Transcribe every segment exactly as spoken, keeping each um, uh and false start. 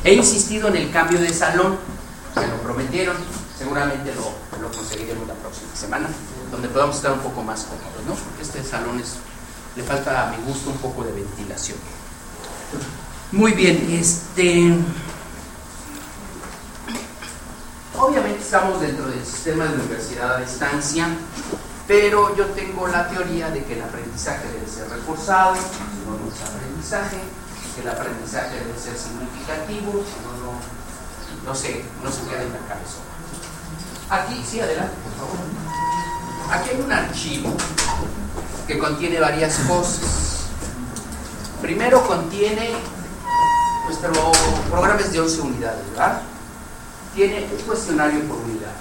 He insistido en el cambio de salón, me lo prometieron, seguramente lo, lo conseguiremos la próxima semana, donde podamos estar un poco más cómodos, ¿no? Porque este salón es, le falta a mi gusto un poco de ventilación. Muy bien, este... obviamente estamos dentro del sistema de universidad a distancia, pero yo tengo la teoría de que el aprendizaje debe ser reforzado, si no, no es aprendizaje, que el aprendizaje debe ser significativo, si no, no, no sé, no se queda en la cabeza. Aquí, sí, adelante, por favor. Aquí hay un archivo que contiene varias cosas. Primero contiene nuestro programa es de once unidades, ¿verdad? Tiene un cuestionario por unidad.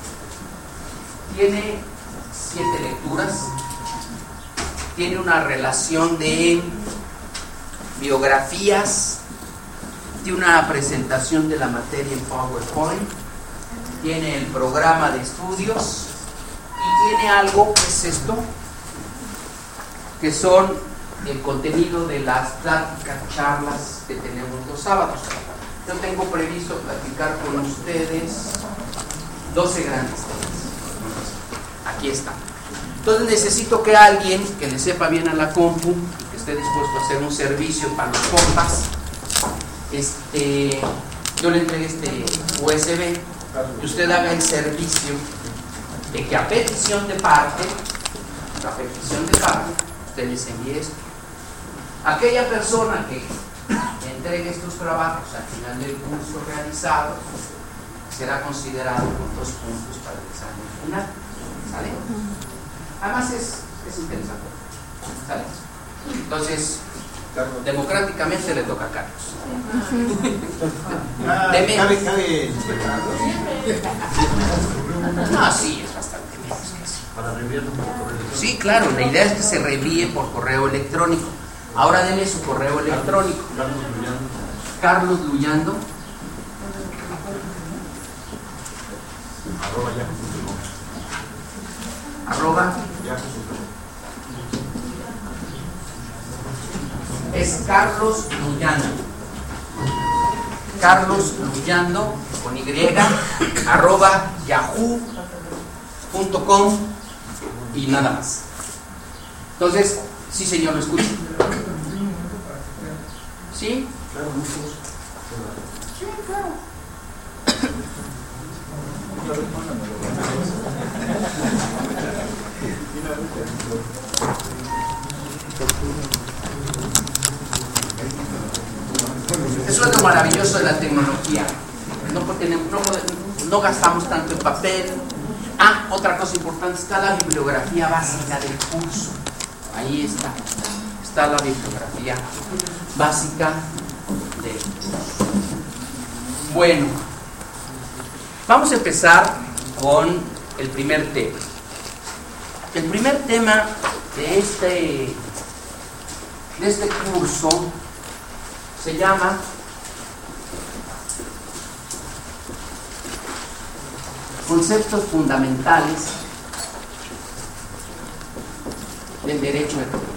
Tiene siete lecturas. Tiene una relación de biografías. Tiene una presentación de la materia en PowerPoint. Tiene el programa de estudios. Y tiene algo, ¿qué es esto? Que son el contenido de las pláticas, charlas que tenemos los sábados. Yo tengo previsto platicar con ustedes doce grandes temas. Aquí está. Entonces necesito que alguien que le sepa bien a la compu y que esté dispuesto a hacer un servicio para los compas, este, yo le entregue este U S B y usted haga el servicio de que a petición de parte, a petición de parte, usted les envíe esto. Aquella persona que entregue estos trabajos al final del curso realizado será considerado con dos puntos para el examen final. ¿Sale? Además es, es interesante. ¿Sale? Entonces, democráticamente le toca a Carlos. Deme. ¿Cabe, cabe? No, sí, es bastante menos que así. Para reenviarlo por correo electrónico. Sí, claro, la idea es que se reenvíe por correo electrónico. Ahora denme su correo electrónico. Carlos Luyando. Carlos Luyando. Arroba yahoo punto com. Arroba. yahoo punto com. Es Carlos Luyando. Carlos Luyando con Y. Arroba yahoo punto com y nada más. Entonces, sí señor, lo escucho. ¿Sí? Claro, muchos. Sí, claro. Eso es lo maravilloso de la tecnología. No, tenemos, no, no gastamos tanto en papel. Ah, otra cosa importante, está la bibliografía básica del curso. Ahí está. Está la bibliografía básica del curso. Bueno, vamos a empezar con el primer tema. El primer tema de este, de este curso se llama Conceptos fundamentales del derecho económico.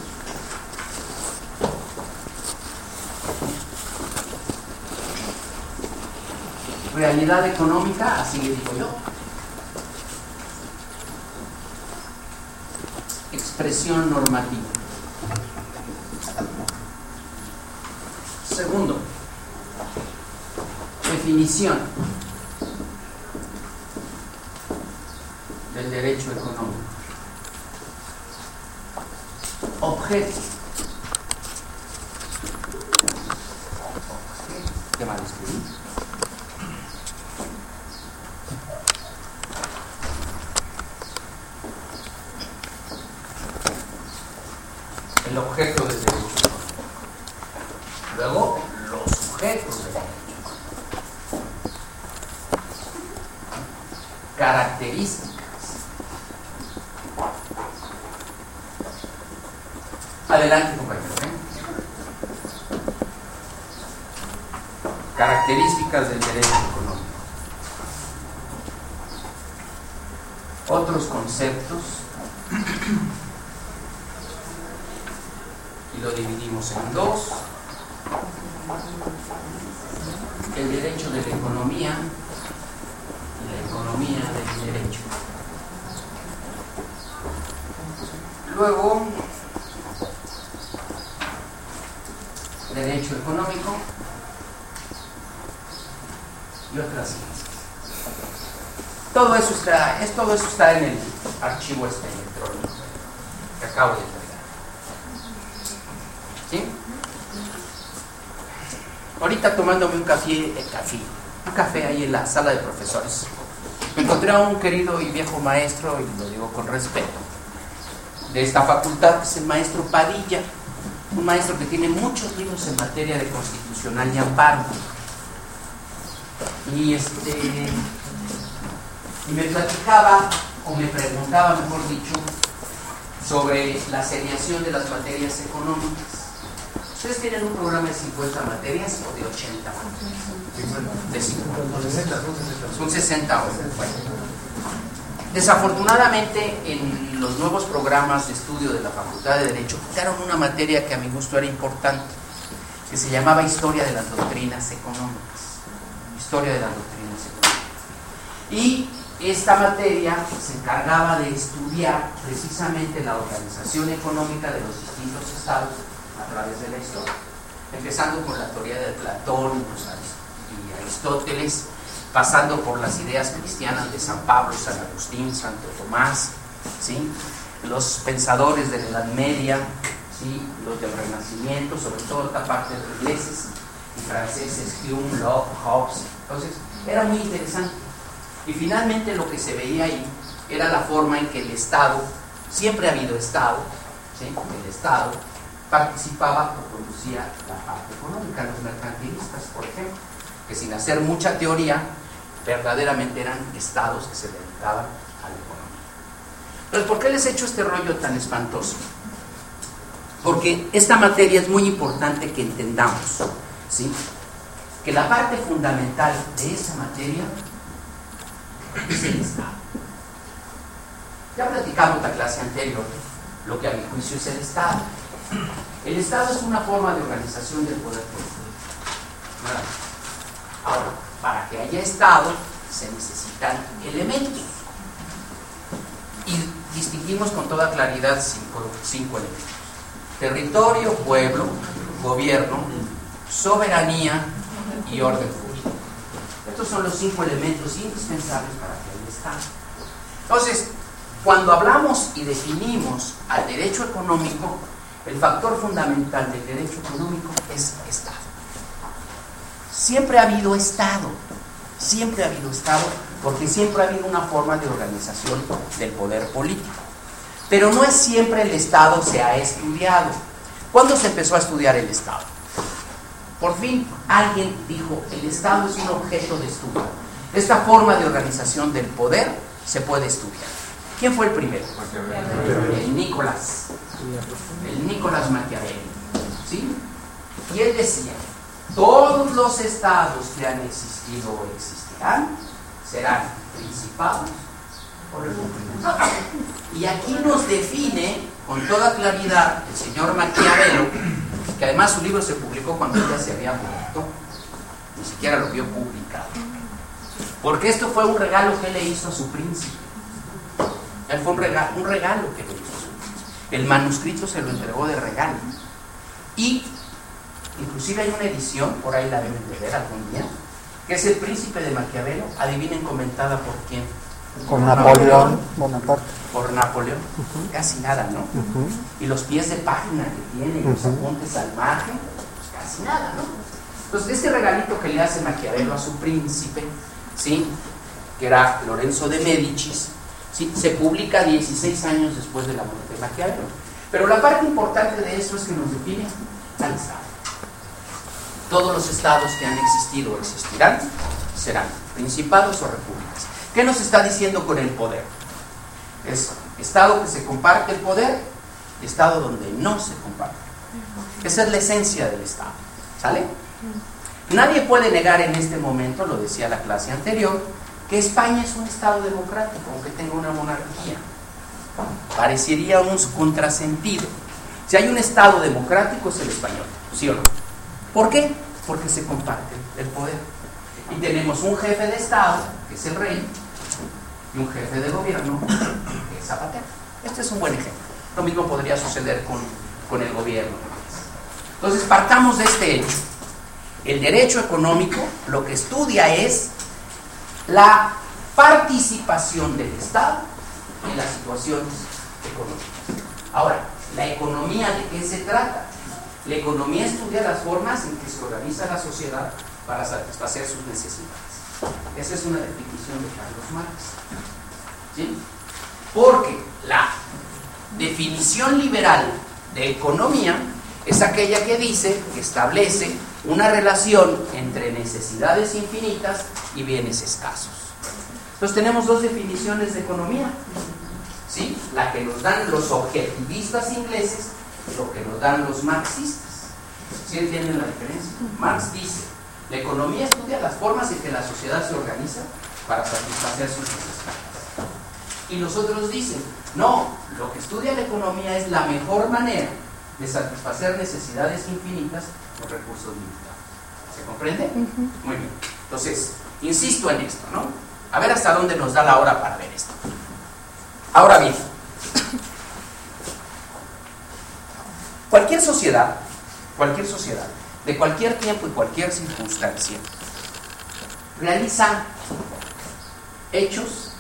Realidad económica, así le digo yo. Expresión normativa. Segundo, definición del derecho económico. Objeto. ¿Qué mal escribí? El objeto del derecho económico. Luego, los sujetos del derecho. Características. Adelante, compañero. ¿eh? Características del derecho económico. Otros conceptos. Y lo dividimos en dos. el derecho de la economía y la economía del derecho. Luego, derecho económico y otras ciencias. Todo eso está, es, todo eso está en el archivo este electrónico que acabo de entregar. ¿Sí? Ahorita tomándome un café, eh, café, un café ahí en la sala de profesores, me encontré a un querido y viejo maestro, y lo digo con respeto, de esta facultad, que es el maestro Padilla, un maestro que tiene muchos libros en materia de constitucional y amparo. Y este y me platicaba, o me preguntaba, mejor dicho, sobre la seriación de las materias económicas. ¿Ustedes tienen un programa de cincuenta materias o de ochenta materias? De cincuenta. Son sesenta horas. Bueno. Desafortunadamente, en los nuevos programas de estudio de la Facultad de Derecho quitaron una materia que a mi gusto era importante, que se llamaba Historia de las Doctrinas Económicas. Historia de las Doctrinas Económicas. Y esta materia se encargaba de estudiar precisamente la organización económica de los distintos estados a través de la historia, empezando con la teoría de Platón y Aristóteles, pasando por las ideas cristianas de San Pablo, San Agustín, Santo Tomás, ¿sí? Los pensadores de la Edad Media, ¿sí? Los del Renacimiento, sobre todo esta parte de los ingleses y franceses, Hume, Locke, Hobbes. Entonces, era muy interesante. Y finalmente lo que se veía ahí era la forma en que el Estado, siempre ha habido Estado, ¿sí? El Estado participaba o producía la parte económica, los mercantilistas, por ejemplo, que sin hacer mucha teoría, verdaderamente eran estados que se dedicaban a la economía. Entonces, ¿por qué les he hecho este rollo tan espantoso? Porque esta materia es muy importante que entendamos, ¿sí? Que la parte fundamental de esa materia es el Estado. Ya platicamos la clase anterior lo que a mi juicio es el Estado. El Estado es una forma de organización del poder político. Ahora, para que haya Estado se necesitan elementos. Y distinguimos con toda claridad cinco, cinco elementos: territorio, pueblo, gobierno, soberanía y orden público. Estos son los cinco elementos indispensables para que haya Estado. Entonces, cuando hablamos y definimos al derecho económico, el factor fundamental del derecho económico es Estado. Siempre ha habido Estado, siempre ha habido Estado, porque siempre ha habido una forma de organización del poder político. Pero no es siempre el Estado se ha estudiado. ¿Cuándo se empezó a estudiar el Estado? Por fin alguien dijo, el Estado es un objeto de estudio. Esta forma de organización del poder se puede estudiar. ¿Quién fue el primero? El Nicolás. El Nicolás Maquiavelo. ¿Sí? Y él decía, todos los estados que han existido o existirán serán principados o repúblicas. Y aquí nos define con toda claridad el señor Maquiavelo, que además su libro se publicó cuando ella se había muerto, ni siquiera lo vio publicado, porque esto fue un regalo que le hizo a su príncipe. Él fue un regalo, un regalo que le hizo a su príncipe. El manuscrito se lo entregó de regalo. Y inclusive hay una edición, por ahí la deben de ver algún día, que es El Príncipe de Maquiavelo. Adivinen, comentada por quién. Con Napoleón Bonaparte. Por Napoleón. Uh-huh. Casi nada, ¿no? Uh-huh. Y los pies de página que tiene, y los uh-huh. apuntes al margen, pues casi nada, ¿no? Entonces, este regalito que le hace Maquiavelo a su príncipe, ¿sí? Que era Lorenzo de Médicis, ¿sí? Se publica dieciséis años después de la muerte de Maquiavelo. Pero la parte importante de esto es que nos define al Estado. Todos los estados que han existido o existirán serán principados o repúblicas. ¿Qué nos está diciendo con el poder? Es estado que se comparte el poder, estado donde no se comparte. Esa es la esencia del Estado. ¿Sale? Nadie puede negar en este momento, lo decía la clase anterior, que España es un estado democrático, aunque tenga una monarquía. Parecería un contrasentido. Si hay un estado democrático es el español, ¿sí o no? ¿Por qué? Porque se comparte el poder. Y tenemos un jefe de Estado, que es el rey, y un jefe de gobierno, que es Zapatero. Este es un buen ejemplo. Lo mismo podría suceder con, con el gobierno. Entonces, partamos de este hecho. El derecho económico lo que estudia es la participación del Estado en las situaciones económicas. Ahora, ¿la economía de qué se trata? La economía estudia las formas en que se organiza la sociedad para satisfacer sus necesidades. Esa es una definición de Carlos Marx. ¿Sí? Porque la definición liberal de economía es aquella que dice, que establece una relación entre necesidades infinitas y bienes escasos. Entonces tenemos dos definiciones de economía, ¿sí? La que nos dan los objetivistas ingleses y lo que nos dan los marxistas. ¿Sí entienden la diferencia? Marx dice, la economía estudia las formas en que la sociedad se organiza para satisfacer sus necesidades. Y los otros dicen, no, lo que estudia la economía es la mejor manera de satisfacer necesidades infinitas con recursos limitados. ¿Se comprende? Uh-huh. Muy bien. Entonces, insisto en esto, ¿no? A ver hasta dónde nos da la hora para ver esto. Ahora bien, cualquier sociedad, cualquier sociedad, de cualquier tiempo y cualquier circunstancia, realiza hechos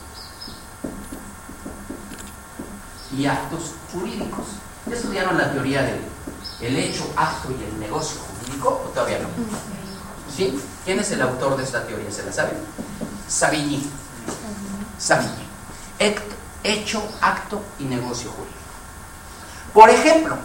y actos jurídicos. ¿Ya estudiaron la teoría del el hecho, acto y el negocio jurídico? ¿O todavía no? ¿Sí? ¿Quién es el autor de esta teoría? ¿Se la saben? Savigny. Savigny. Hecho, acto y negocio jurídico. Por ejemplo,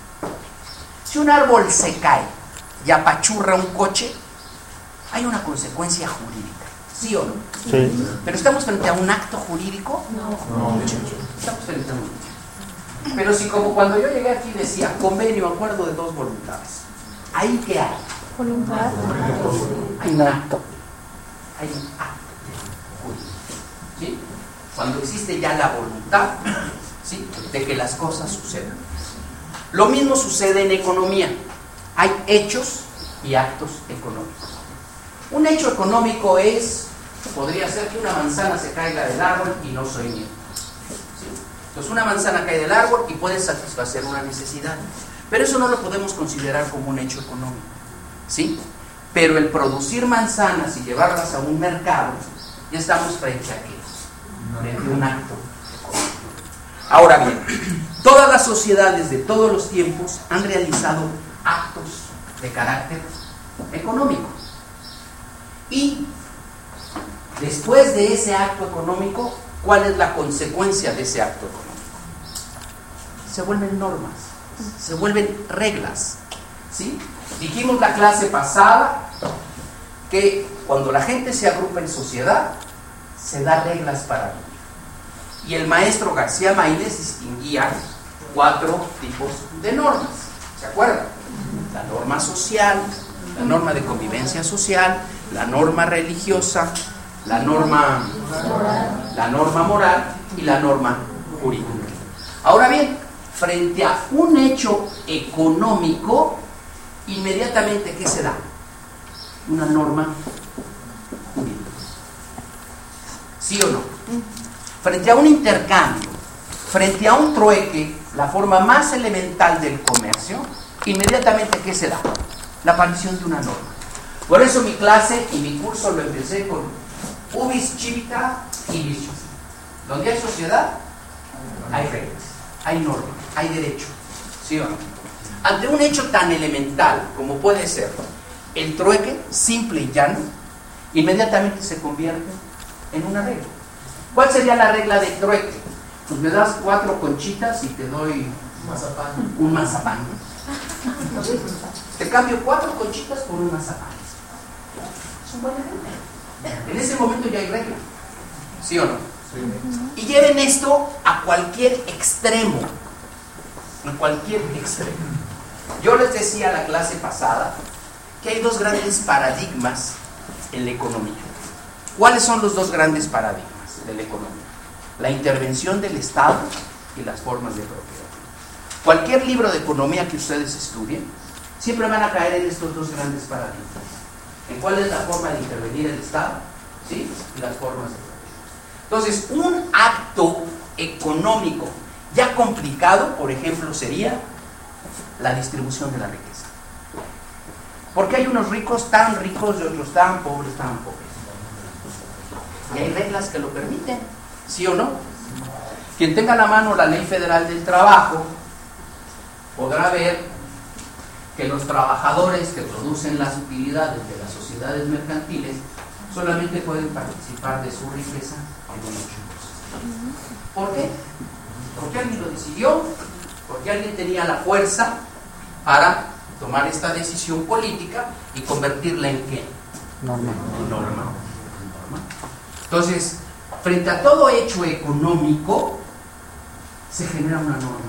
si un árbol se cae y apachurra un coche, hay una consecuencia jurídica. ¿Sí o no? Sí. ¿Pero estamos frente a un acto jurídico? No. No. Estamos frente a un acto. Pero si como cuando yo llegué aquí decía convenio, acuerdo de dos voluntades, ¿ahí qué hay? Voluntad. Hay un acto. Hay un acto jurídico. ¿Sí? Cuando existe ya la voluntad, ¿sí?, de que las cosas sucedan. Lo mismo sucede en economía. Hay hechos y actos económicos. Un hecho económico es, podría ser que una manzana se caiga del árbol y no soy mío. Entonces una manzana cae del árbol y puede satisfacer una necesidad. Pero eso no lo podemos considerar como un hecho económico, ¿sí? Pero el producir manzanas y llevarlas a un mercado, ya estamos frente a qué? Frente a un acto económico. Ahora bien, todas las sociedades de todos los tiempos han realizado actos de carácter económico. Y después de ese acto económico, ¿cuál es la consecuencia de ese acto económico? Se vuelven normas, se vuelven reglas, ¿sí? Dijimos la clase pasada que cuando la gente se agrupa en sociedad, se da reglas para vivir. Y el maestro García Maínez distinguía cuatro tipos de normas, ¿se acuerdan? La norma social, la norma de convivencia social, la norma religiosa, la norma, la norma moral y la norma jurídica. Ahora bien, frente a un hecho económico, inmediatamente, ¿qué se da? Una norma jurídica. ¿Sí o no? Frente a un intercambio, frente a un trueque, la forma más elemental del comercio, inmediatamente, ¿qué se da? La aparición de una norma. Por eso mi clase y mi curso lo empecé con Ubis civita y vicios. Donde hay sociedad, hay reglas, hay normas, hay derecho. ¿Sí o no? Ante un hecho tan elemental como puede ser el trueque, simple y llano, inmediatamente se convierte en una regla. ¿Cuál sería la regla de trueque? Pues me das cuatro conchitas y te doy Mazapán. un mazapán. Te cambio cuatro conchitas por un mazapán. Es un buen ejemplo. En ese momento ya hay regla. ¿Sí o no? Sí. Y lleven esto a cualquier extremo. A cualquier extremo. Yo les decía la clase pasada que hay dos grandes paradigmas en la economía. ¿Cuáles son los dos grandes paradigmas de la economía? La intervención del Estado y las formas de propiedad. Cualquier libro de economía que ustedes estudien, siempre van a caer en estos dos grandes paradigmas. en cuál es la forma de intervenir el Estado, ¿sí? Y las formas de... Entonces, un acto económico ya complicado, por ejemplo, sería la distribución de la riqueza. Porque hay unos ricos tan ricos y otros tan pobres, tan pobres. Y hay reglas que lo permiten, ¿sí o no? Quien tenga a la mano la Ley Federal del Trabajo podrá ver que los trabajadores que producen las utilidades de las sociedades mercantiles solamente pueden participar de su riqueza en un ocho por ciento. ¿Por qué? Porque alguien lo decidió, porque alguien tenía la fuerza para tomar esta decisión política y convertirla en ¿qué? Norma. En norma. norma. Entonces, frente a todo hecho económico, se genera una norma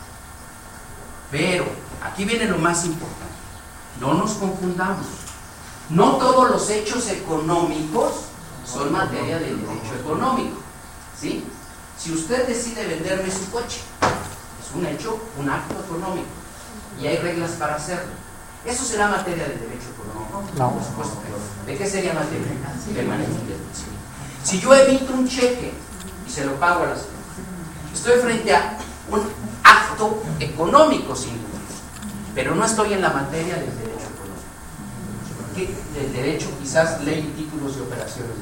jurídica. Pero, aquí viene lo más importante, no nos confundamos. No todos los hechos económicos son materia del derecho económico, ¿sí? Si usted decide venderme su coche, es un hecho, un acto económico, y hay reglas para hacerlo. ¿Eso será materia del derecho económico? No. Por supuesto que no. ¿De qué sería materia? Permanente. Si yo emito un cheque y se lo pago a la señora, estoy frente a un acto económico, sin duda, pero no estoy en la materia del derecho económico. ¿Qué? Del derecho, quizás ley, títulos y operaciones.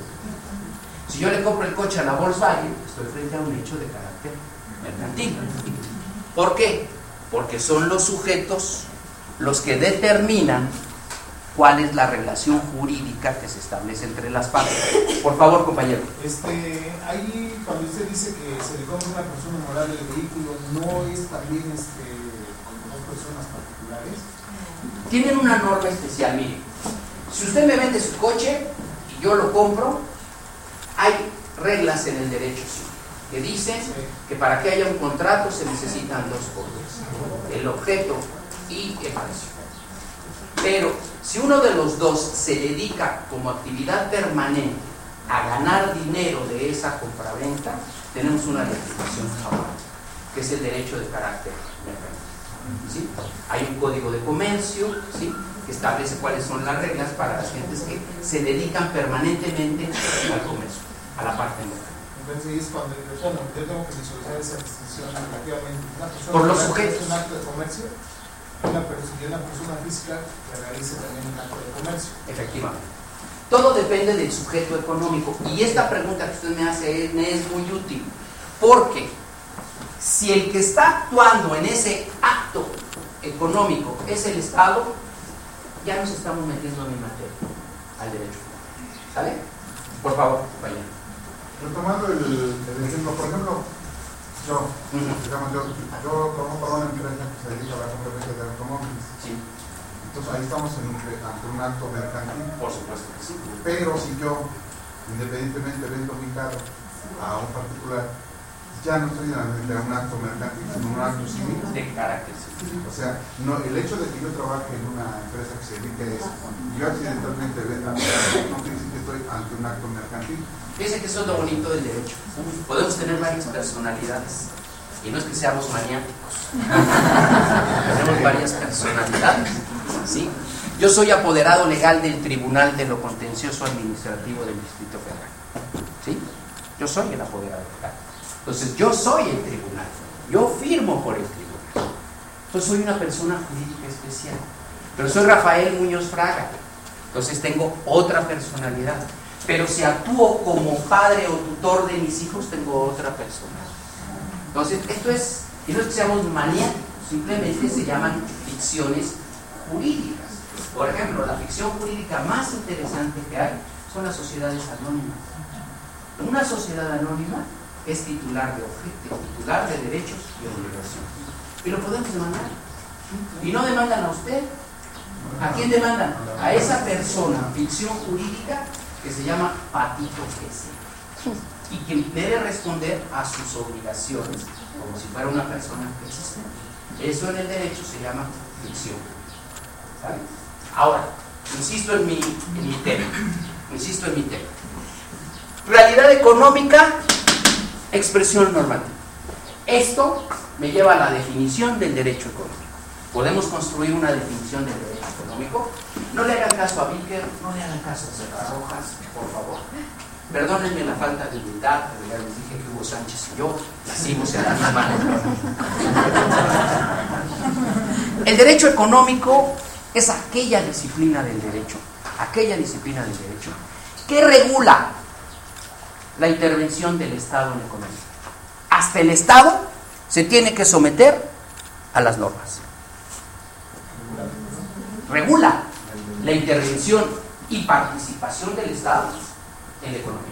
Si yo le compro el coche a la Volkswagen, estoy frente a un hecho de carácter mercantil. ¿Por qué? Porque son los sujetos los que determinan cuál es la relación jurídica que se establece entre las partes. Por favor, compañero. Este, ahí cuando usted dice que se le compra una persona moral el vehículo, ¿no es también este, con dos personas particulares? Tienen una norma especial, mire. Si usted me vende su coche y yo lo compro, hay reglas en el derecho civil que dicen sí. que para que haya un contrato se necesitan dos cosas: el objeto y el precio. Pero si uno de los dos se dedica como actividad permanente a ganar dinero de esa compraventa, tenemos una legislación favorable, que es el derecho de carácter mercantil, ¿sí? Hay un código de comercio, ¿sí?, que establece cuáles son las reglas para las gentes que se dedican permanentemente al comercio, a la parte mercantil. Entonces es cuando bueno, yo tengo que visualizar esa distinción relativamente. Una persona por los que sujetos. un acto de comercio, una persona, y una persona física que realice también un acto de comercio. Efectivamente. Todo depende del sujeto económico. Y esta pregunta que usted me hace es, me es muy útil. Porque si el que está actuando en ese acto económico es el Estado, ya nos estamos metiendo en materia, al derecho. ¿Sale? Por favor, compañero. Retomando el, el ejemplo, por ejemplo, yo, uh-huh. digamos, yo, yo trabajo para una empresa que se dedica a la compraventa de automóviles. Sí. Entonces ahí estamos en un, ante un acto mercantil. Por supuesto que sí. Pero si yo, independientemente vendo mi carro a un particular, ya no estoy en un acto mercantil, sino un acto civil. De carácter civil. O sea, no, el hecho de que yo trabaje en una empresa que se dedique a eso, yo accidentalmente venda mi carro, no quiere decir que estoy ante un acto mercantil. Fíjense que eso es lo bonito del derecho. Podemos tener varias personalidades. Y no es que seamos maniáticos. Tenemos varias personalidades. ¿Sí? Yo soy apoderado legal del Tribunal de lo Contencioso Administrativo del Distrito Federal. ¿Sí? Yo soy el apoderado legal. Entonces, yo soy el tribunal. Yo firmo por el tribunal. Entonces, soy una persona jurídica especial. Pero soy Rafael Muñoz Fraga. Entonces, tengo otra personalidad. Pero si actúo como padre o tutor de mis hijos, tengo otra persona. Entonces, esto es, y no es que seamos maníacos, simplemente se llaman ficciones jurídicas. Por ejemplo, la ficción jurídica más interesante que hay son las sociedades anónimas. Una sociedad anónima es titular de objetos, titular de derechos y obligaciones. Y lo podemos demandar. Y no demandan a usted. ¿A quién demandan? A esa persona, ficción jurídica, que se llama Patito Ese, y que debe responder a sus obligaciones como si fuera una persona que existe. Eso en el derecho se llama ficción. ¿Sabe? Ahora, insisto en mi, en mi tema. Insisto en mi tema. Realidad económica, expresión normativa. Esto me lleva a la definición del derecho económico. Podemos construir una definición del derecho económico No le hagan caso a Víquer, no le hagan caso a Cerras Rojas, por favor. Perdónenme la falta de humildad, pero ya les dije que Hugo Sánchez y yo nacimos en la misma época. El derecho económico es aquella disciplina del derecho, aquella disciplina del derecho que regula la intervención del Estado en la economía. Hasta el Estado se tiene que someter a las normas. Regula la intervención y participación del Estado en la economía.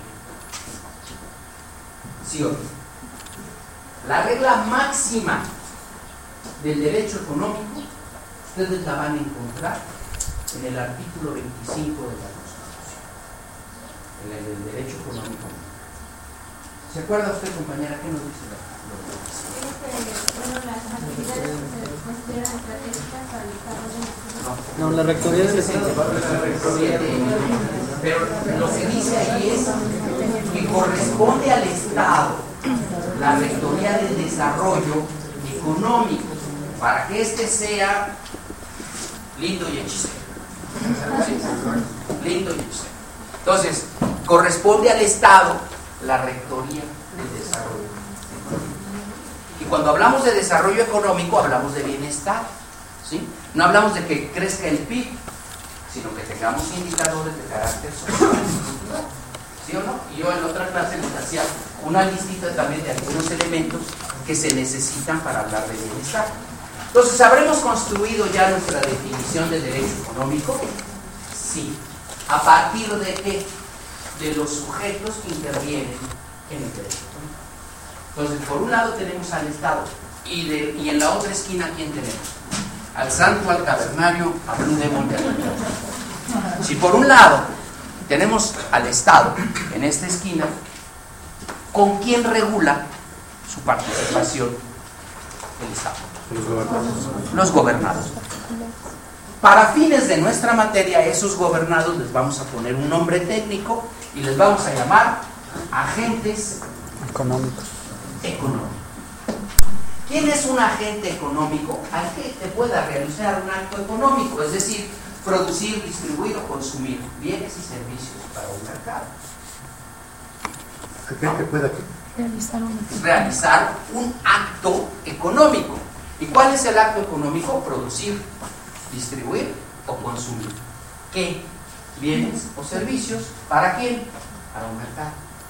¿Sí o no? La regla máxima del derecho económico, ustedes la van a encontrar en el artículo veinticinco de la Constitución, en el del derecho económico. ¿Se acuerda usted, compañera, qué nos dice el artículo veinticinco? Bueno, las actividades que se consideran estratégicas para el desarrollo nacional. No, la rectoría del Estado. Pero lo que dice ahí es que corresponde al Estado la rectoría del desarrollo económico para que éste sea lindo y hechicero. Lindo y hechicero. Entonces, corresponde al Estado la rectoría del desarrollo económico. Y cuando hablamos de desarrollo económico, hablamos de bienestar, ¿sí? No hablamos de que crezca el P I B, sino que tengamos indicadores de carácter social. ¿Sí o no? Y yo en otra clase les hacía una listita también de algunos elementos que se necesitan para hablar de bienestar. Entonces, ¿habremos construido ya nuestra definición de derecho económico? Sí. ¿A partir de qué? De los sujetos que intervienen en el derecho económico. Entonces, por un lado tenemos al Estado y, de, y en la otra esquina, ¿quién tenemos? Al santo, al cavernario, a Blue Demon y al diablo. Si por un lado tenemos al Estado en esta esquina, ¿con quién regula su participación el Estado? Los gobernados. Los gobernados. Para fines de nuestra materia, esos gobernados les vamos a poner un nombre técnico y les vamos a llamar agentes Económicos. económicos. ¿Quién es un agente económico? Aquel que pueda realizar un acto económico, es decir, producir, distribuir o consumir bienes y servicios para un mercado. Aquel que pueda Realizar un Realizar un acto económico. ¿Y cuál es el acto económico? Producir, distribuir o consumir. ¿Qué? Bienes o servicios. ¿Para quién? Para un mercado.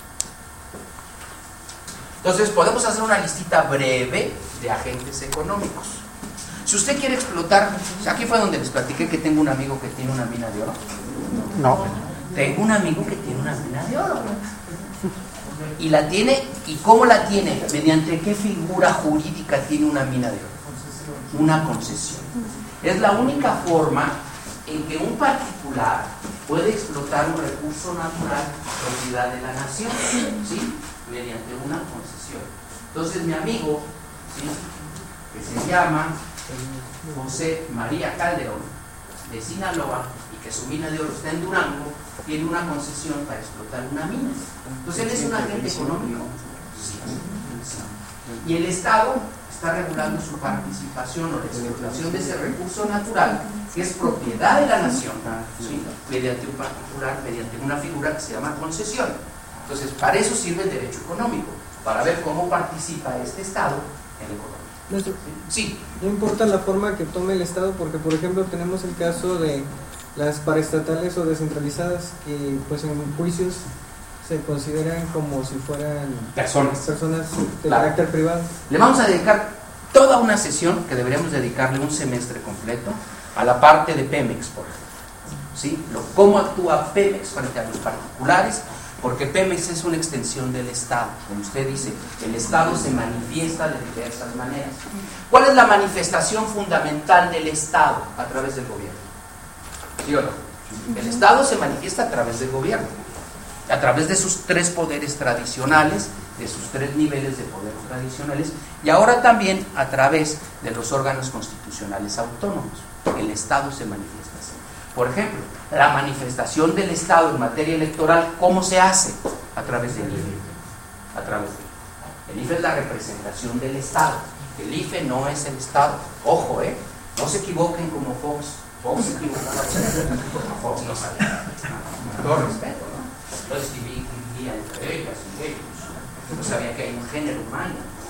Entonces podemos hacer una listita breve de agentes económicos. Si usted quiere explotar, aquí fue donde les platiqué que tengo un amigo que tiene una mina de oro. No. Tengo un amigo que tiene una mina de oro. Y la tiene, ¿y cómo la tiene? ¿Mediante qué figura jurídica tiene una mina de oro? Una concesión. Es la única forma en que un particular puede explotar un recurso natural propiedad de la nación, ¿sí? Mediante una concesión. Entonces mi amigo, ¿sí? Que se llama José María Calderón, de Sinaloa, y que su mina de oro está en Durango, tiene una concesión para explotar una mina. Entonces él es un agente económico. Sí. Sí. Y el Estado está regulando su participación o la explotación de ese recurso natural que es propiedad de la nación, ¿sí? Mediante un particular, mediante una figura que se llama concesión. Entonces, para eso sirve el derecho económico, para ver cómo participa este Estado en la economía. Nuestro- Sí, No importa la forma que tome el Estado, porque por ejemplo tenemos el caso de las paraestatales o descentralizadas que pues en juicios se consideran como si fueran personas. personas de Claro. carácter privado. Le vamos a dedicar toda una sesión, que deberíamos dedicarle un semestre completo, a la parte de Pemex, por ejemplo. ¿Sí? Lo, cómo actúa Pemex frente a los particulares, porque Pemex es una extensión del Estado. Como usted dice, el Estado se manifiesta de diversas maneras. ¿Cuál es la manifestación fundamental del Estado a través del gobierno? ¿Sí o no? El Estado se manifiesta a través del gobierno, a través de sus tres poderes tradicionales, de sus tres niveles de poder tradicionales, y ahora también a través de los órganos constitucionales autónomos. El Estado se manifiesta así. Por ejemplo, la manifestación del Estado en materia electoral, ¿cómo se hace? A través del I F E. A través de El I F E es la representación del Estado. El I F E no es el Estado. Ojo, ¿eh? No se equivoquen como Fox. Fox se equivocaba. Fox no sabía. Con todo respeto, ¿no? Entonces vivía entre ellas y ellos. No sabía que hay un género humano.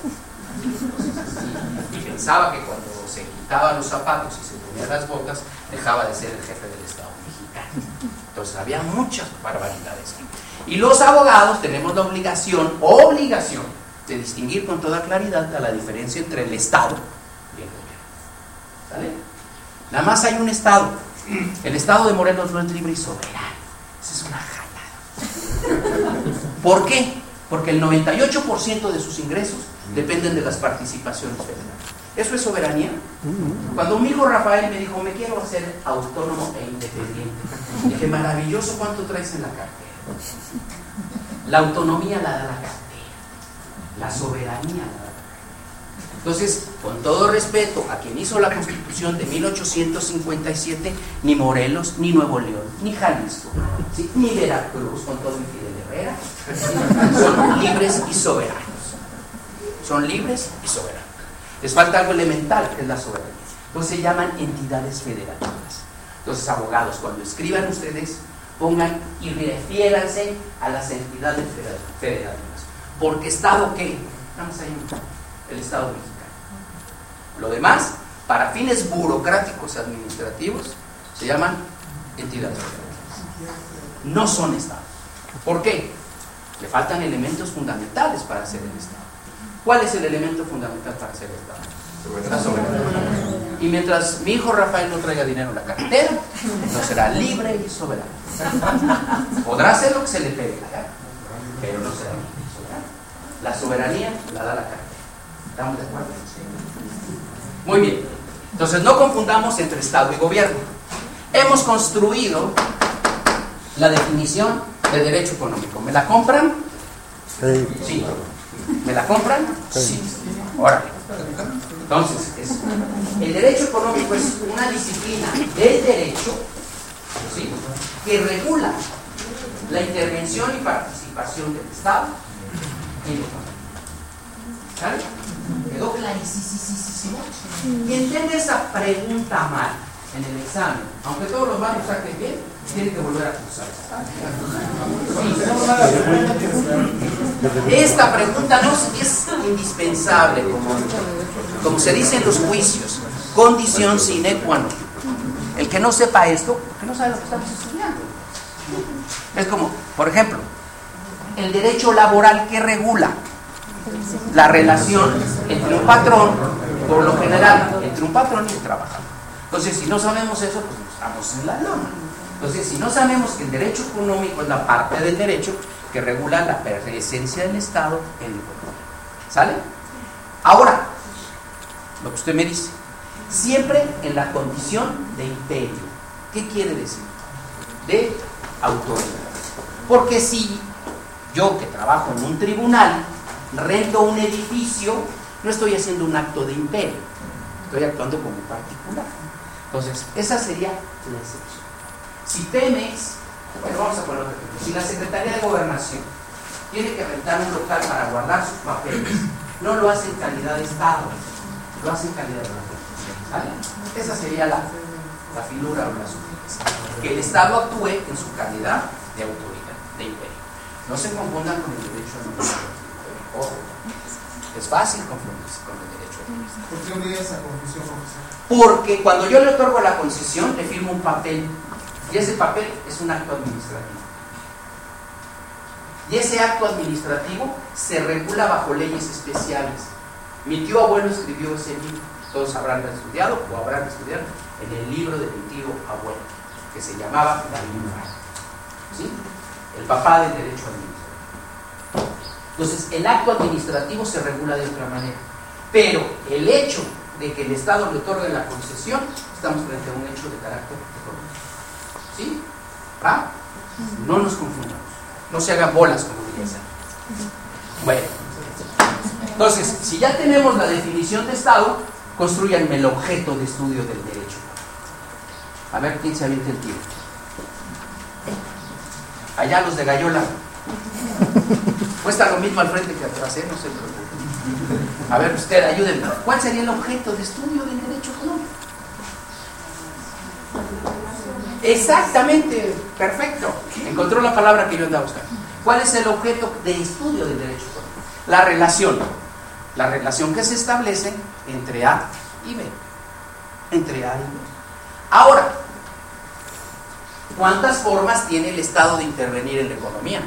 Y, y pensaba que cuando se quitaba los zapatos y se ponía las botas, dejaba de ser el jefe del Estado mexicano. Entonces había muchas barbaridades. Y los abogados tenemos la obligación, obligación, de distinguir con toda claridad a la diferencia entre el Estado y el gobierno. ¿Sale? Nada más hay un Estado. El Estado de Morelos no es libre y soberano. Esa es una jalada. ¿Por qué? Porque el noventa y ocho por ciento de sus ingresos dependen de las participaciones federales. ¿Eso es soberanía? Cuando mi hijo Rafael me dijo, me quiero hacer autónomo e independiente, dije, maravilloso, ¿cuánto traes en la cartera? La autonomía la da la cartera, la soberanía la da. Entonces, con todo respeto a quien hizo la Constitución de mil ochocientos cincuenta y siete, ni Morelos, ni Nuevo León, ni Jalisco, ¿sí?, ni Veracruz, con todo mi Fidel Herrera, son libres y soberanos. Son libres y soberanos. Les falta algo elemental, que es la soberanía. Entonces se llaman entidades federativas. Entonces, abogados, cuando escriban ustedes, pongan y refiéranse a las entidades federativas. Porque Estado, ¿qué? Estamos ahí, el Estado mexicano. Lo demás, para fines burocráticos administrativos, se llaman entidades federativas. No son Estados. ¿Por qué? Le faltan elementos fundamentales para ser el Estado. ¿Cuál es el elemento fundamental para ser el Estado? La soberanía. Y mientras mi hijo Rafael no traiga dinero en la cartera, no será libre y soberano. Podrá hacer lo que se le pegue la gana, pero no será libre y soberano. La soberanía la da la cartera. ¿Estamos de acuerdo? Muy bien. Entonces no confundamos entre Estado y gobierno. Hemos construido la definición de derecho económico. ¿Me la compran? Sí. Sí. ¿Me la compran? Sí. Órale. Entonces, es, el derecho económico es una disciplina del derecho, ¿sí?, que regula la intervención y participación del Estado en lo económico. ¿Sale? ¿Quedó clarísimo? Y entiende esa pregunta mal en el examen, aunque todos los varios saquen bien, tienen que volver a cursar. Sí. Esta pregunta no es indispensable, como, como se dice en los juicios, condición sine qua non. El que no sepa esto, que no sabe lo que estamos estudiando. Es como, por ejemplo, el derecho laboral que regula la relación entre un patrón, por lo general, entre un patrón y un trabajador. Entonces, si no sabemos eso, pues estamos en la lona. Entonces, si no sabemos que el derecho económico es la parte del derecho que regula la presencia del Estado en la economía. ¿Sale? Ahora, lo que usted me dice, siempre en la condición de imperio. ¿Qué quiere decir? De autoridad. Porque si yo, que trabajo en un tribunal, rento un edificio, no estoy haciendo un acto de imperio, estoy actuando como particular. Entonces, esa sería la excepción. Si Pemex, bueno, vamos a poner otro ejemplo, si la Secretaría de Gobernación tiene que rentar un local para guardar sus papeles, no lo hace en calidad de Estado, lo hace en calidad de organización, ¿vale? Esa sería la, la figura o la sugerencia, que el Estado actúe en su calidad de autoridad, de imperio. No se confundan con el derecho administrativo. Ojo, es fácil confundirse con el derecho administrativo. ¿Por qué habría esa confusión, profesor? Porque cuando yo le otorgo la concesión, le firmo un papel, y ese papel es un acto administrativo. Y ese acto administrativo se regula bajo leyes especiales. Mi tío abuelo escribió ese libro, todos habrán estudiado o habrán estudiado en el libro de mi tío abuelo, que se llamaba La Biblia, ¿sí?, el papá del derecho administrativo. Entonces, el acto administrativo se regula de otra manera, pero el hecho de que el Estado le otorgue la concesión, estamos frente a un hecho de carácter económico. ¿Sí? ¿Va? No nos confundamos. No se hagan bolas, como diría. Bueno, entonces, si ya tenemos la definición de Estado, construyanme el objeto de estudio del derecho. A ver quién se avienta el tiro. Allá los de Gallola. Cuesta lo mismo al frente que atrás, ¿eh? No se preocupen. A ver, usted, ayúdenme. ¿Cuál sería el objeto de estudio del derecho económico? Exactamente, perfecto. Encontró la palabra que yo andaba buscando. ¿Cuál es el objeto de estudio del derecho económico? La relación. La relación que se establece entre A y B. Entre A y B. Ahora, ¿cuántas formas tiene el Estado de intervenir en la economía?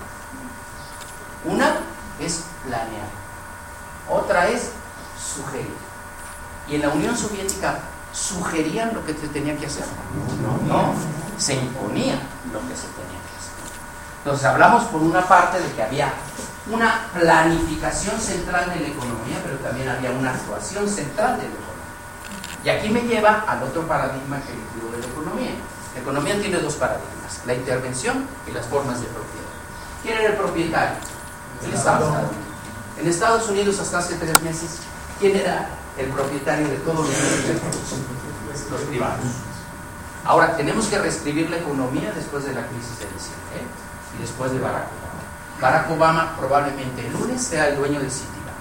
Una es planear, otra es sugerir. Y en la Unión Soviética, ¿sugerían lo que se tenía que hacer? No, no, se imponía lo que se tenía que hacer. Entonces hablamos por una parte de que había una planificación central de la economía, pero también había una actuación central de la economía. Y aquí me lleva al otro paradigma que digo de la economía. La economía tiene dos paradigmas, la intervención y las formas de propiedad. ¿Quién era el propietario? El Estado. En Estados Unidos hasta hace tres meses, ¿quién era el propietario de todos los medios de producción? Los privados. Ahora, tenemos que reescribir la economía después de la crisis de diciembre, ¿eh? Y después de Barack Obama. Barack Obama probablemente el lunes sea el dueño de Citibank.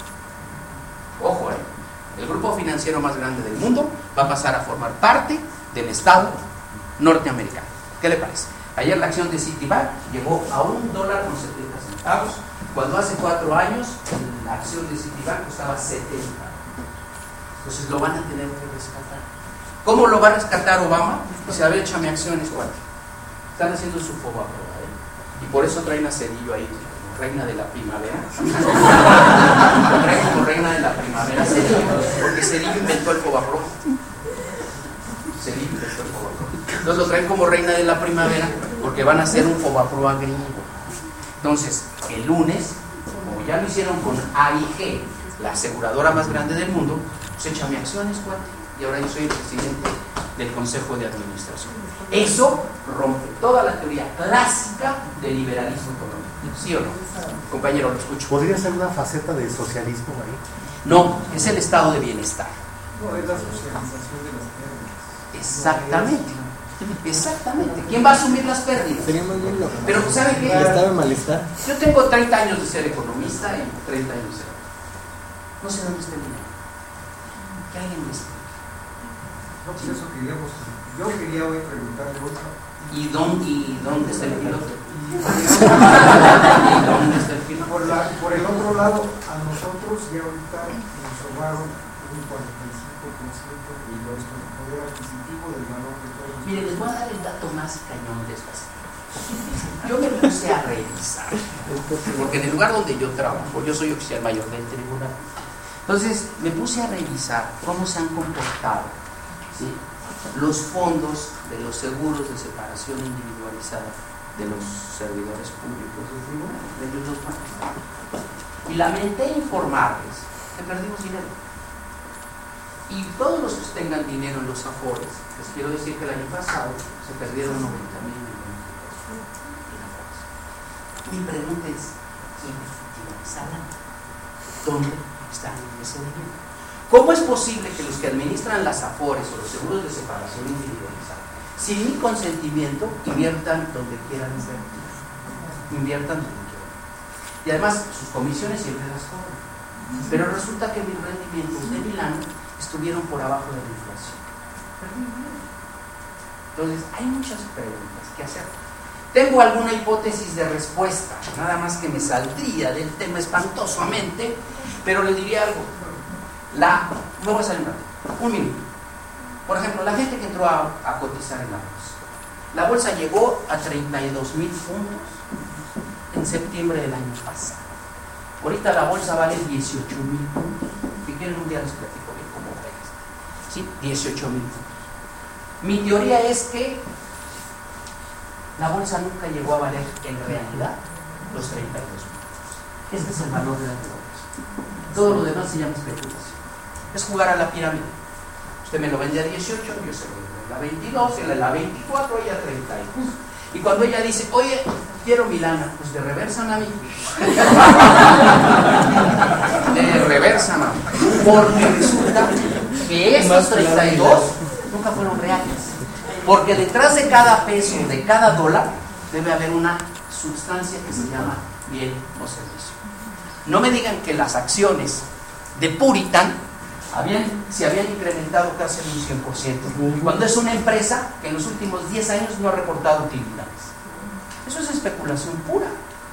Ojo, ¿eh? El grupo financiero más grande del mundo va a pasar a formar parte del Estado norteamericano. ¿Qué le parece? Ayer la acción de Citibank llegó a un dólar con setenta centavos, cuando hace cuatro años la acción de Citibank costaba setenta. Entonces lo van a tener que rescatar. ¿Cómo lo va a rescatar Obama? Dice, a ver, échame acciones, cuatro. Están haciendo su foba, ¿eh? Y por eso traen a Cedillo ahí, como reina de la primavera. Lo traen como reina de la primavera Cedillo, porque Cedillo inventó el FOBAPRO. Cedillo inventó el FOBAPRO. Entonces lo traen como reina de la primavera, porque van a hacer un FOBAPRO a gringo. Entonces, el lunes, como ya lo hicieron con A I G, la aseguradora más grande del mundo, pues échame acciones, cuate. Y ahora yo soy el presidente del Consejo de Administración. Eso rompe toda la teoría clásica del liberalismo económico. ¿Sí o no? Compañero, lo escucho. ¿Podría ser una faceta de socialismo ahí? No, es el estado de bienestar. No, es la socialización de las pérdidas. Exactamente. Exactamente. ¿Quién va a asumir las pérdidas? Sería muy bien lo Pero ¿sabe qué? estaba en malestar. Yo tengo treinta años de ser economista y treinta años de ser. No sé dónde está el dinero. Que alguien me explique. No, pues eso queríamos. Yo quería hoy preguntarle otra. ¿Y dónde, y dónde está el piloto? ¿Y dónde está el piloto? Por, la, por el otro lado, a nosotros ya ahorita nos robaron un cuarenta y cinco por ciento de nuestro poder adquisitivo del valor de todos. Mire, les voy a dar el dato más cañón de esta serie. Yo me puse a revisar, porque en el lugar donde yo trabajo, yo soy oficial mayor del tribunal. Entonces, me puse a revisar cómo se han comportado, ¿sí?, los fondos de los seguros de separación individualizada de los servidores públicos del tribunal, de ellos los magistrados. Y lamenté informarles que perdimos dinero. Y todos los que tengan dinero en los afores, les quiero decir que el año pasado se perdieron noventa mil millones de pesos en afores. Mi pregunta es, ¿quiénes tienen esa lana? ¿Dónde está ese dinero? ¿Cómo es posible que los que administran las afores o los seguros de separación individualizada, sin mi consentimiento, inviertan donde quieran invertir? Inviertan donde quieran. Y además, sus comisiones siempre las cobran. Pero resulta que mis rendimientos de Milán estuvieron por abajo de la inflación. Entonces, hay muchas preguntas que hacer. Tengo alguna hipótesis de respuesta, nada más que me saldría del tema espantosamente, pero le diría algo. La, me voy a salir un ratito, un minuto. Por ejemplo, la gente que entró a, a cotizar en la bolsa. La bolsa llegó a treinta y dos mil puntos en septiembre del año pasado. Ahorita la bolsa vale dieciocho mil puntos. Si quieren un día les platico bien cómo va esto. ¿Sí? dieciocho mil puntos. Mi teoría es que la bolsa nunca llegó a valer en realidad los treinta y dos mil. Este es el valor de la bolsa. Todo lo demás se llama especulación. Es jugar a la pirámide. Usted me lo vende a dieciocho, yo se lo vendo a veintidós, él a veinticuatro, ella a treinta y dos. Y cuando ella dice, oye, quiero mi lana, pues de reversan a mí. De reversan a mí. Porque resulta que esos treinta y dos nunca fueron reales. Porque detrás de cada peso, de cada dólar, debe haber una sustancia que se llama bien o servicio. No me digan que las acciones de Puritan habían, se habían incrementado casi en un cien por ciento. Cuando es una empresa que en los últimos diez años no ha reportado utilidades. Eso es especulación pura.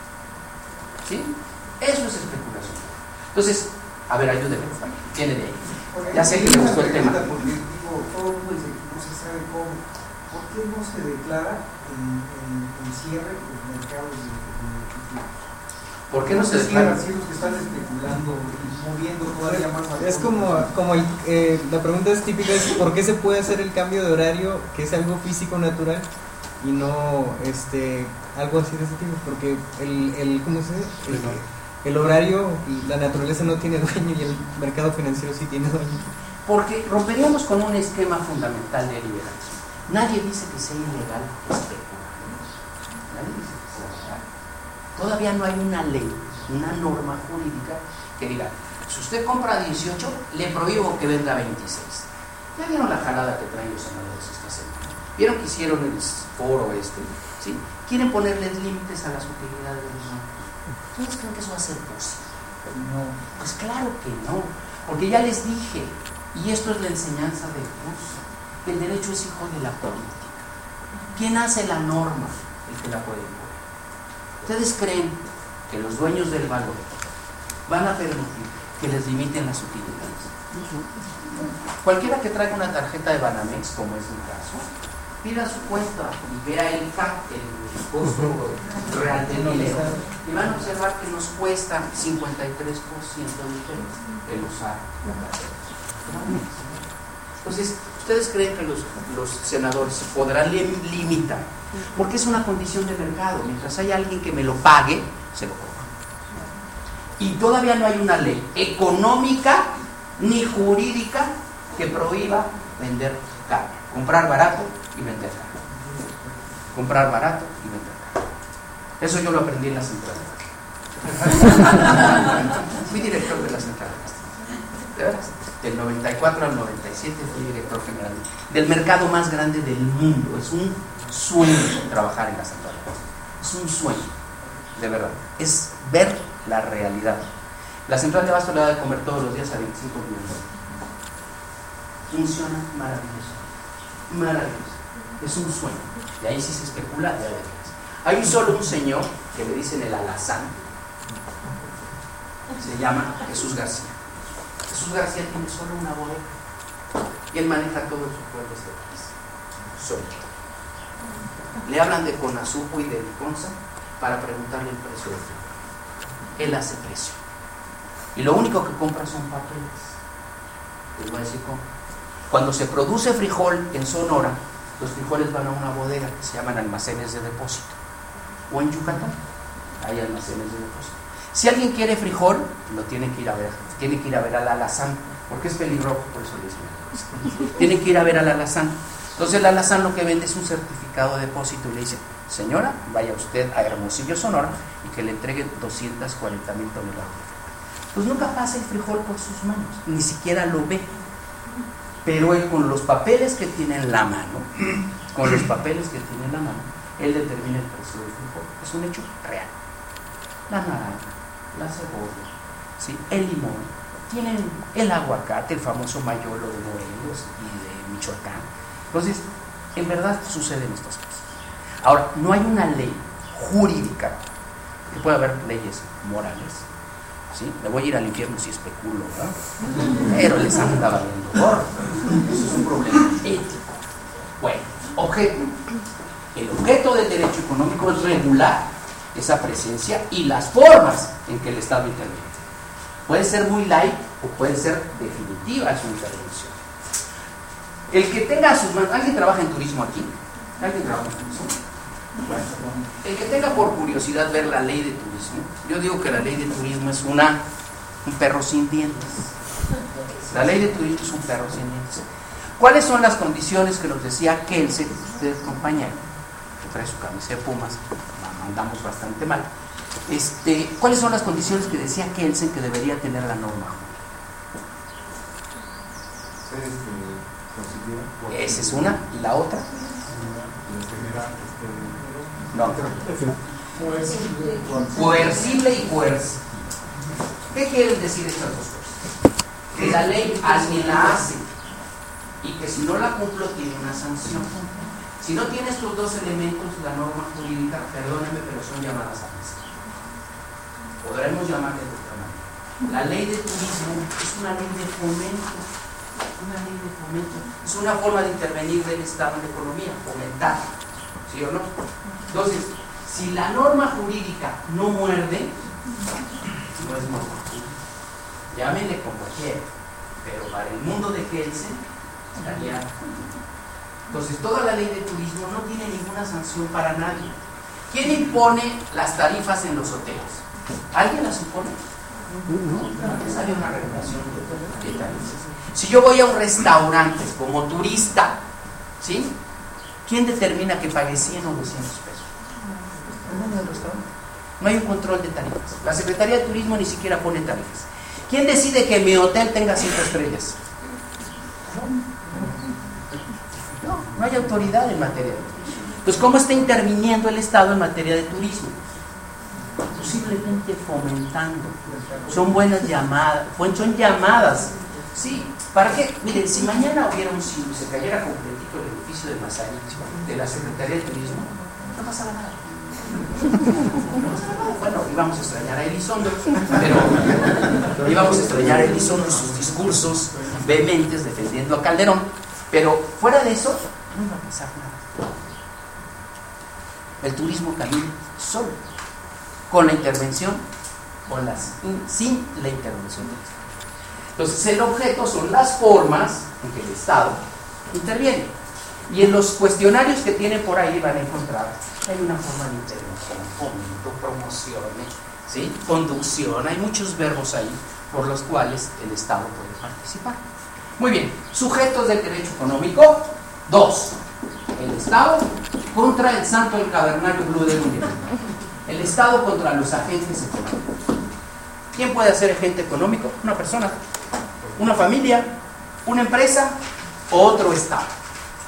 ¿Sí? Eso es especulación. Entonces, a ver, ayúdenme. Viene de ahí. Ya sé que le gustó el tema. Porque digo, todo el mundo dice que no se sabe cómo. ¿Por qué no se declara en, en, en cierre los mercados de, de futuros? ¿Por qué no se declara? Si los que están especulando y moviendo todavía más. Es como, como el, eh, la pregunta es típica, es ¿por qué se puede hacer el cambio de horario, que es algo físico natural, y no este algo así de ese tipo? Porque el, el ¿cómo se dice? El, el horario y la naturaleza no tiene dueño y el mercado financiero sí tiene dueño. Porque romperíamos con un esquema fundamental de liberalismo. Nadie dice que sea ilegal especular. Nadie dice que sea ilegal. Todavía no hay una ley, una norma jurídica que diga, si usted compra dieciocho, le prohíbo que venda veintiséis. ¿Ya vieron la jalada que traen los senadores esta semana? ¿Vieron que hicieron el foro este? ¿Sí? Quieren ponerles límites a las utilidades de los bancos. ¿Ustedes creen que eso va a ser posible? No. Pues claro que no. Porque ya les dije, y esto es la enseñanza del curso, que el derecho es hijo de la política. ¿Quién hace la norma? El que la puede imponer. ¿Ustedes creen que los dueños del valor van a permitir que les limiten las utilidades? Cualquiera que traiga una tarjeta de Banamex, como es mi caso, pida su cuenta y vea el C A P, el costo real del dinero, y van a observar que nos cuesta cincuenta y tres por ciento de el usar la tarjeta. Entonces, ¿ustedes creen que los, los senadores podrán limitar? Porque es una condición de mercado. Mientras haya alguien que me lo pague, se lo cobra. Y todavía no hay una ley económica ni jurídica que prohíba vender caro. Comprar barato y vender caro. Comprar barato y vender caro. Eso yo lo aprendí en la central. Fui director de la central. ¿De veras? Del noventa y cuatro al noventa y siete fui director general del mercado más grande del mundo. Es un sueño trabajar en la central. Es un sueño, de verdad. Es ver la realidad. La central de abasto le da de comer todos los días a veinticinco millones. Funciona maravilloso. Maravilloso. Es un sueño. Y ahí sí se especula de veras. Hay solo un señor que le dicen el alazán. Se llama Jesús García. Jesús García tiene solo una bodega y él maneja todo su pueblo este país. Solo. Le hablan de Conasupo y de Liconza para preguntarle el precio del frijol. Él hace precio. Y lo único que compra son papeles. Les voy a decir cómo. Cuando se produce frijol en Sonora, los frijoles van a una bodega que se llaman almacenes de depósito. O en Yucatán hay almacenes de depósito. Si alguien quiere frijol, lo tiene que ir a ver. Tiene que ir a ver al alazán, porque es peligroso, por eso les digo. Tiene que ir a ver al alazán. Entonces el alazán lo que vende es un certificado de depósito y le dice, señora, vaya usted a Hermosillo, Sonora, y que le entregue doscientas cuarenta mil toneladas. Pues nunca pasa el frijol por sus manos, ni siquiera lo ve. Pero él, con los papeles que tiene en la mano, con los papeles que tiene en la mano, él determina el precio del frijol. Es un hecho real. La naranja, la cebolla, ¿sí? El limón, tienen el aguacate, el famoso mayolo de Morelos y de Michoacán. Entonces, en verdad suceden estas cosas. Ahora, no hay una ley jurídica, que puede haber leyes morales, ¿sí? Me voy a ir al infierno si especulo, ¿verdad? Pero les anda valiendo gorro. Eso es un problema ético. Bueno, objeto. El objeto del derecho económico es regular esa presencia y las formas en que el Estado interviene. Puede ser muy light o puede ser definitiva su intervención. El que tenga a sus manos, ¿alguien trabaja en turismo aquí? ¿Alguien trabaja en turismo? Bueno, el que tenga por curiosidad ver la ley de turismo, yo digo que la ley de turismo es una un perro sin dientes. La ley de turismo es un perro sin dientes. ¿Cuáles son las condiciones que nos decía Kelsen, ustedes compañeros, que trae su camisa de Pumas? Andamos bastante mal. Este, ¿Cuáles son las condiciones que decía Kelsen que debería tener la norma? Esa es una. ¿Y la otra? No. Coercible y coercible. ¿Qué quieren decir estas dos cosas? que la ley alguien la hace y que si no la cumplo tiene una sanción. Si no tiene estos dos elementos, la norma jurídica, perdónenme, pero son llamadas a mesa. Podremos llamarle de otra manera. La ley de turismo es una ley de fomento, una ley de fomento, es una forma de intervenir del Estado en la economía, fomentar, ¿sí o no? Entonces, si la norma jurídica no muerde, no es norma jurídica. Llámenle como quiera, pero para el mundo de Kelsen estaría. Entonces, toda la ley de turismo no tiene ninguna sanción para nadie. ¿Quién impone las tarifas en los hoteles? ¿Alguien las impone? No, sale una regulación de tarifas. Si yo voy a un restaurante como turista, ¿sí? ¿Quién determina que pague cien o doscientos pesos? El dueño del restaurante. No hay un control de tarifas. La Secretaría de Turismo ni siquiera pone tarifas. ¿Quién decide que mi hotel tenga cinco estrellas? No, no hay autoridad en materia de turismo. Entonces, ¿cómo está interviniendo el Estado en materia de turismo? Posiblemente fomentando. Son buenas llamadas, son llamadas. Sí, ¿para qué? Miren, si mañana hubiera un sismo y se cayera completito el edificio de Mazarik, de la Secretaría de Turismo, no pasaba nada. Bueno, íbamos a extrañar a Elizondo, pero íbamos a extrañar a Elizondo en sus discursos vehementes defendiendo a Calderón, pero fuera de eso, no iba a pasar nada. El turismo camina solo, con la intervención, con las, sin la intervención del Estado. Entonces, el objeto son las formas en que el Estado interviene. Y en los cuestionarios que tienen por ahí van a encontrar que hay una forma de intervención, fomento, promoción, ¿sí? Conducción, hay muchos verbos ahí por los cuales el Estado puede participar. Muy bien, sujetos del derecho económico, dos. El Estado contra el santo del cavernario Blue de Mundial. El Estado contra los agentes económicos. ¿Quién puede ser agente económico? Una persona, una familia, una empresa o otro Estado.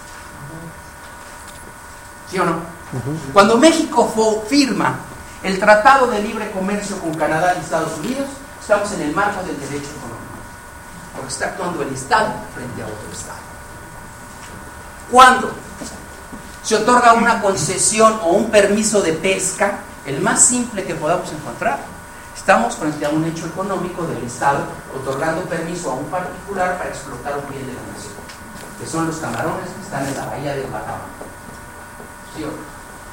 ¿Sí o no? Uh-huh. Cuando México firma el Tratado de Libre Comercio con Canadá y Estados Unidos, estamos en el marco del derecho económico, porque está actuando el Estado frente a otro Estado. Cuando se otorga una concesión o un permiso de pesca, el más simple que podamos encontrar, estamos frente a un hecho económico del Estado otorgando permiso a un particular para explotar un bien de la nación, que son los camarones que están en la bahía de Guatemala. ¿Sí o no?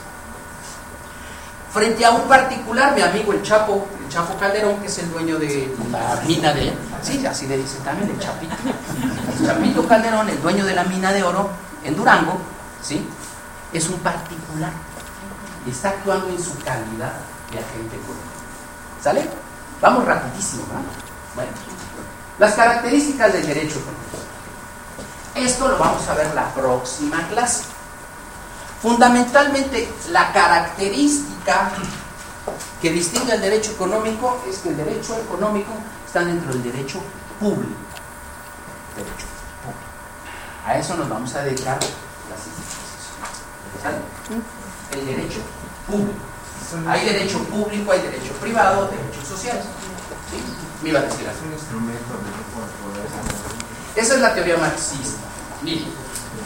Frente a un particular, mi amigo el Chapo, el Chapo Calderón, que es el dueño de la mina de, sí, así le dicen también, el Chapito, el Chapito Calderón, el dueño de la mina de oro en Durango, ¿sí? Es un particular, y está actuando en su calidad de agente económico. ¿Sale? Vamos rapidísimo, ¿no? Bueno, las características del derecho económico. Esto lo vamos a ver la próxima clase. Fundamentalmente, la característica que distingue al derecho económico es que el derecho económico está dentro del derecho público. Derecho público. A eso nos vamos a dedicar la siguiente sesión. ¿Sale? El derecho público. Hay derecho público, hay derecho privado, derechos sociales. ¿Sí? Me iba a decir así. Es un instrumento de poder. Esa es la teoría marxista. Miren.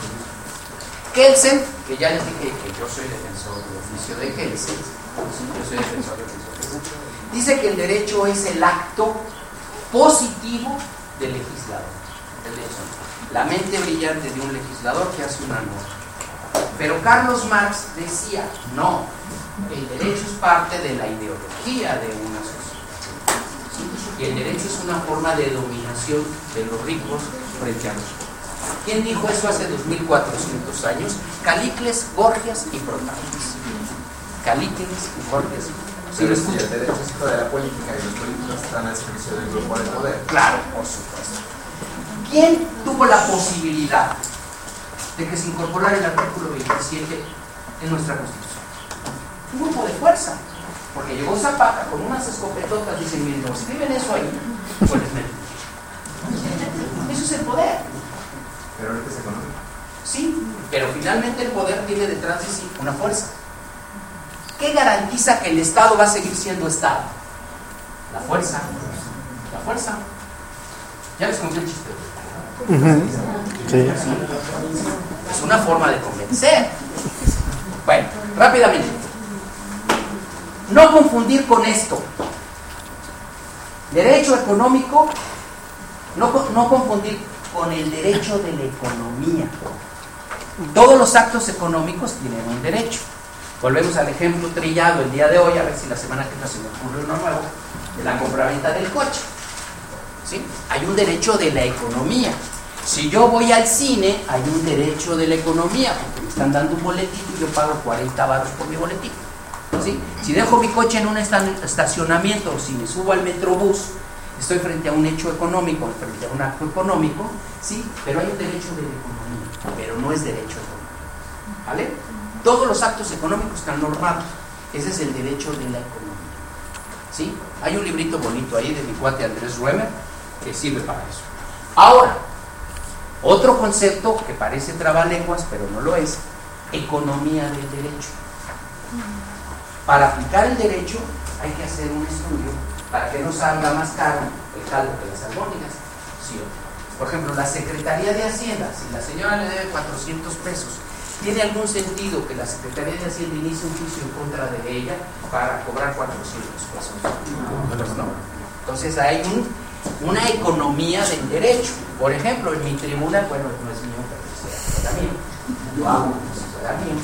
Kelsen, que ya les dije que yo soy defensor del oficio de Kelsen, sí, yo soy defensor del oficio de Kelsen, dice que el derecho es el acto positivo del legislador. El derecho, la mente brillante de un legislador que hace una norma. Pero Carlos Marx decía, no, el derecho es parte de la ideología de una sociedad. ¿Sí? Y el derecho es una forma de dominación de los ricos frente a los pobres. ¿Quién dijo eso hace dos mil cuatrocientos años? Calícles, Gorgias y Protágoras. Calícles, Gorgias. ¿Sí lo escucha? El derecho es hijo de la política y los políticos están a disposición del grupo de poder. Claro, por supuesto. ¿Quién tuvo la posibilidad de que se incorporara el artículo veintisiete en nuestra Constitución? Un grupo de fuerza. Porque llegó Zapata con unas escopetotas y dicen, miren, no escriben eso ahí, pues les meten. Eso es el poder. Pero ahorita es económico. Sí, pero finalmente el poder tiene detrás de sí una fuerza. ¿Qué garantiza que el Estado va a seguir siendo Estado? La fuerza. La fuerza. Ya les conté el chiste. Ujú. Sí. Es una forma de convencer. Bueno, rápidamente. No confundir con esto. Derecho económico, no, no confundir con el derecho de la economía. Todos los actos económicos tienen un derecho. Volvemos al ejemplo trillado el día de hoy, a ver si la semana que viene se me ocurre uno nuevo, de la compraventa del coche. ¿Sí? Hay un derecho de la economía. Si yo voy al cine, hay un derecho de la economía, porque me están dando un boletito y yo pago cuarenta baros por mi boletito. ¿Sí? Si dejo mi coche en un estacionamiento o si me subo al metrobús, estoy frente a un hecho económico, frente a un acto económico, sí, pero hay un derecho de la economía, pero no es derecho económico. ¿Vale? Todos los actos económicos están normados. Ese es el derecho de la economía. ¿Sí? Hay un librito bonito ahí de mi cuate Andrés Ruemer que sirve para eso. Ahora, otro concepto que parece trabalenguas, pero no lo es, economía del derecho. Para aplicar el derecho hay que hacer un estudio para que no salga más caro el caldo que las albóndigas. ¿Sí? Por ejemplo, la Secretaría de Hacienda, si la señora le debe cuatrocientos pesos, ¿tiene algún sentido que la Secretaría de Hacienda inicie un juicio en contra de ella para cobrar cuatrocientos pesos? No. Entonces hay un, una economía del derecho. Por ejemplo, en mi tribunal, bueno, no es mío, pero es también. Lo hago como si fuera mío.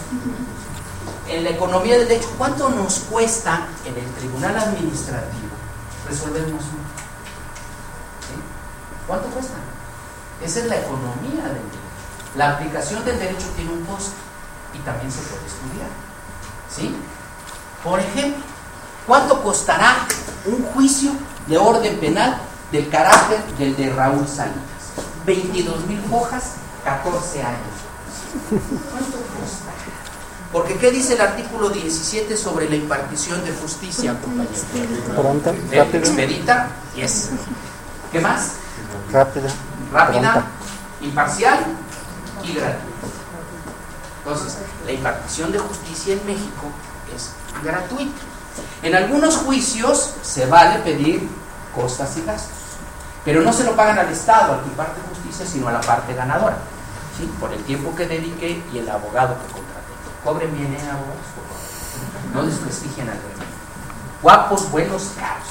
En la economía del derecho, ¿cuánto nos cuesta en el tribunal administrativo resolver un asunto? ¿Sí? ¿Cuánto cuesta? Esa es la economía del derecho. La aplicación del derecho tiene un costo y también se puede estudiar. ¿Sí? Por ejemplo, ¿cuánto costará un juicio de orden penal del carácter del de Raúl Salinas? veintidós mil hojas, catorce años. ¿Cuánto cuesta? Porque ¿qué dice el artículo diecisiete sobre la impartición de justicia, compañeros? Pronta, Eh, rápida. Expedita, yes. ¿Qué más? Rápida. Rápida, Pronta. imparcial y gratuita. Entonces, la impartición de justicia en México es gratuita. En algunos juicios se vale pedir costas y gastos, pero no se lo pagan al Estado, al que imparte justicia, sino a la parte ganadora, ¿sí? Por el tiempo que dedique y el abogado que contrate. Cobren bien, ¿eh, abogados? No desprestigien al gremio. Guapos, buenos, caros.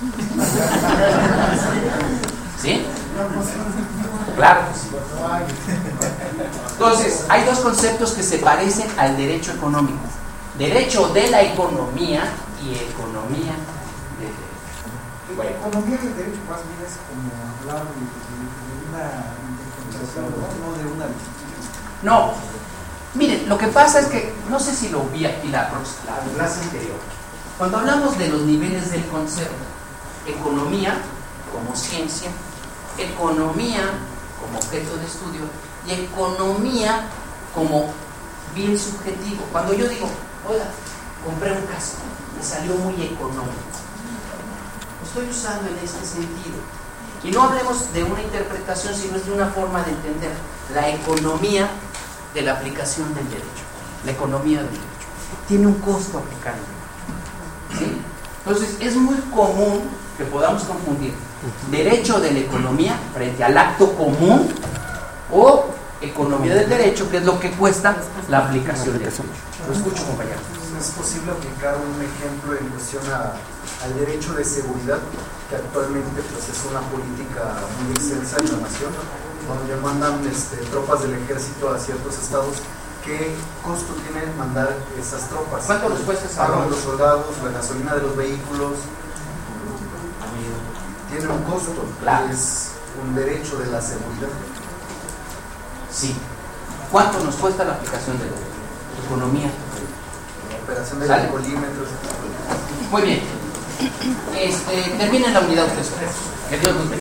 ¿Sí? Claro que sí. Entonces, hay dos conceptos que se parecen al derecho económico. Derecho de la economía y economía del derecho. La economía del derecho más bien es como hablar de, de una interpretación, no, no de una disciplina. No. Miren, lo que pasa es que, no sé si lo vi aquí la, la clase anterior, cuando hablamos de los niveles del concepto, economía como ciencia, economía como objeto de estudio y economía como bien subjetivo. Cuando yo digo, oiga, compré un casco, me salió muy económico, lo estoy usando en este sentido. Y no hablemos de una interpretación, sino es de una forma de entender la economía de la aplicación del derecho. La economía del derecho tiene un costo aplicarlo. ¿Sí? Entonces es muy común que podamos confundir derecho de la economía frente al acto común o economía del derecho, que es lo que cuesta la aplicación del derecho. Lo escucho, compañero. ¿Es posible aplicar un ejemplo en cuestión a, al derecho de seguridad, que actualmente pues, es una política muy extensa en la nación, donde mandan este, tropas del ejército a ciertos estados? ¿Qué costo tiene mandar esas tropas? ¿Cuánto les cuesta esa Pagan los soldados, la gasolina de los vehículos. Tiene un costo, claro. Es un derecho de la seguridad. Sí. ¿Cuánto nos cuesta la aplicación del derecho? Economía. La operación de ¿Sale? colímetros. Muy bien. Este, termina la unidad tres. Que Dios nos bendiga.